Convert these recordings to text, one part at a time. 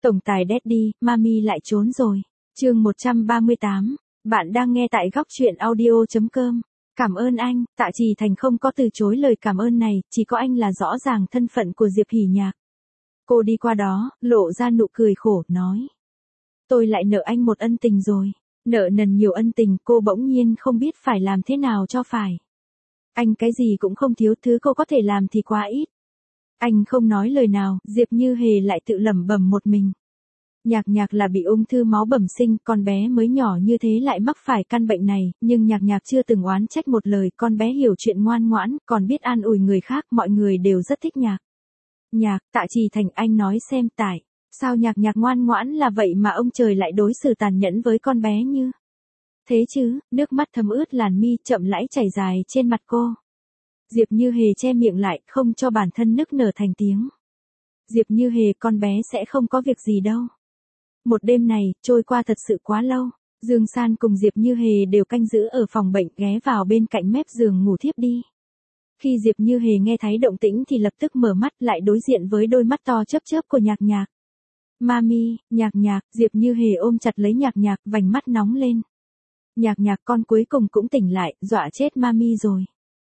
Tổng tài Daddy, Mami lại trốn rồi. Chương 138. Bạn đang nghe tại góc truyện audio.com. Cảm ơn anh, Tạ Trì Thành không có từ chối lời cảm ơn này, chỉ có anh là rõ ràng thân phận của Diệp Hỉ Nhạc. Cô đi qua đó, lộ ra nụ cười khổ, nói. Tôi lại nợ anh một ân tình rồi. Nợ nần nhiều ân tình, cô bỗng nhiên không biết phải làm thế nào cho phải. Anh cái gì cũng không thiếu, thứ cô có thể làm thì quá ít. Anh không nói lời nào, Diệp Như Hề lại tự lẩm bẩm một mình. Nhạc Nhạc là bị ung thư máu bẩm sinh, con bé mới nhỏ như thế lại mắc phải căn bệnh này, nhưng Nhạc Nhạc chưa từng oán trách một lời, con bé hiểu chuyện ngoan ngoãn, còn biết an ủi người khác, mọi người đều rất thích Nhạc. Nhạc, Tạ Trì Thành, anh nói xem tại sao Nhạc Nhạc ngoan ngoãn là vậy mà ông trời lại đối xử tàn nhẫn với con bé như thế chứ? Nước mắt thấm ướt làn mi, chậm rãi chảy dài trên mặt cô. Diệp Như Hề che miệng lại, không cho bản thân nức nở thành tiếng. Diệp Như Hề, con bé sẽ không có việc gì đâu. Một đêm này, trôi qua thật sự quá lâu. Dương San cùng Diệp Như Hề đều canh giữ ở phòng bệnh, ghé vào bên cạnh mép giường ngủ thiếp đi. Khi Diệp Như Hề nghe thấy động tĩnh thì lập tức mở mắt, lại đối diện với đôi mắt to chớp chớp của Nhạc Nhạc. Mami, Nhạc Nhạc, Diệp Như Hề ôm chặt lấy Nhạc Nhạc, vành mắt nóng lên. Nhạc Nhạc, con cuối cùng cũng tỉnh lại, dọa chết Mami rồi.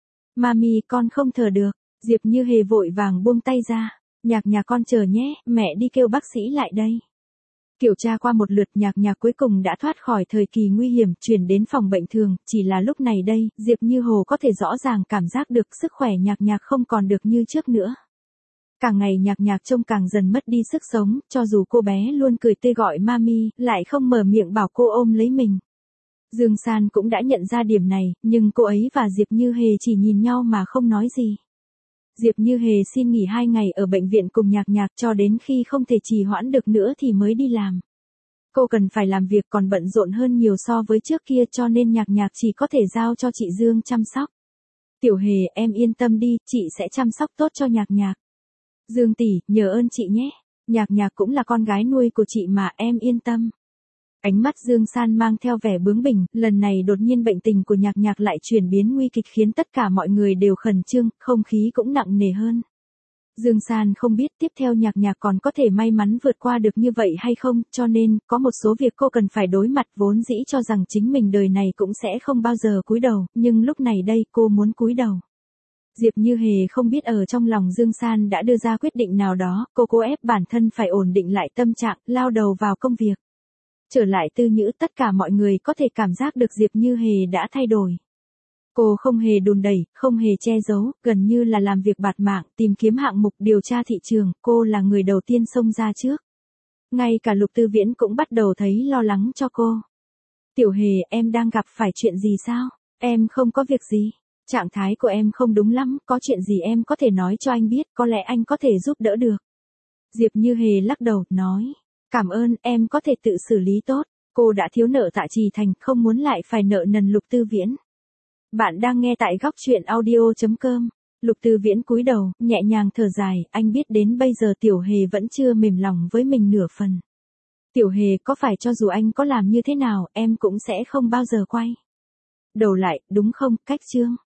Mami, con không thở được. Diệp Như Hề vội vàng buông tay ra. Nhạc Nhạc, con chờ nhé, mẹ đi kêu bác sĩ lại đây. Kiểm tra qua một lượt, Nhạc Nhạc cuối cùng đã thoát khỏi thời kỳ nguy hiểm, chuyển đến phòng bệnh thường, chỉ là lúc này đây, Diệp Như Hồ có thể rõ ràng cảm giác được sức khỏe Nhạc Nhạc không còn được như trước nữa. Càng ngày Nhạc Nhạc trông càng dần mất đi sức sống, cho dù cô bé luôn cười tươi gọi Mami, lại không mở miệng bảo cô ôm lấy mình. Dương San cũng đã nhận ra điểm này, nhưng cô ấy và Diệp Như Hề chỉ nhìn nhau mà không nói gì. Diệp Như Hề xin nghỉ 2 ngày ở bệnh viện cùng Nhạc Nhạc cho đến khi không thể trì hoãn được nữa thì mới đi làm. Cô cần phải làm việc còn bận rộn hơn nhiều so với trước kia, cho nên Nhạc Nhạc chỉ có thể giao cho chị Dương chăm sóc. Tiểu Hề, em yên tâm đi, chị sẽ chăm sóc tốt cho Nhạc Nhạc. Dương tỷ, nhờ ơn chị nhé. Nhạc Nhạc cũng là con gái nuôi của chị mà, em yên tâm. Ánh mắt Dương San mang theo vẻ bướng bỉnh, lần này đột nhiên bệnh tình của Nhạc Nhạc lại chuyển biến nguy kịch khiến tất cả mọi người đều khẩn trương, không khí cũng nặng nề hơn. Dương San không biết tiếp theo Nhạc Nhạc còn có thể may mắn vượt qua được như vậy hay không, cho nên, có một số việc cô cần phải đối mặt, vốn dĩ cho rằng chính mình đời này cũng sẽ không bao giờ cúi đầu, nhưng lúc này đây cô muốn cúi đầu. Diệp Như Hề không biết ở trong lòng Dương San đã đưa ra quyết định nào đó, cô cố ép bản thân phải ổn định lại tâm trạng, lao đầu vào công việc. Trở lại Tư Nhữ, tất cả mọi người có thể cảm giác được Diệp Như Hề đã thay đổi. Cô không hề đùn đẩy, không hề che giấu, gần như là làm việc bạt mạng, tìm kiếm hạng mục, điều tra thị trường, cô là người đầu tiên xông ra trước. Ngay cả Lục Tư Viễn cũng bắt đầu thấy lo lắng cho cô. Tiểu Hề, em đang gặp phải chuyện gì sao? Em không có việc gì. Trạng thái của em không đúng lắm, có chuyện gì em có thể nói cho anh biết, có lẽ anh có thể giúp đỡ được. Diệp Như Hề lắc đầu, nói. Cảm ơn, em có thể tự xử lý tốt. Cô đã thiếu nợ Tạ Trì Thành, không muốn lại phải nợ nần Lục Tư Viễn. Bạn đang nghe tại góc truyện audio.com. Lục Tư Viễn cúi đầu, nhẹ nhàng thở dài, anh biết đến bây giờ Tiểu Hề vẫn chưa mềm lòng với mình nửa phần. Tiểu Hề, có phải cho dù anh có làm như thế nào, em cũng sẽ không bao giờ quay đầu lại, đúng không, Cách Trương?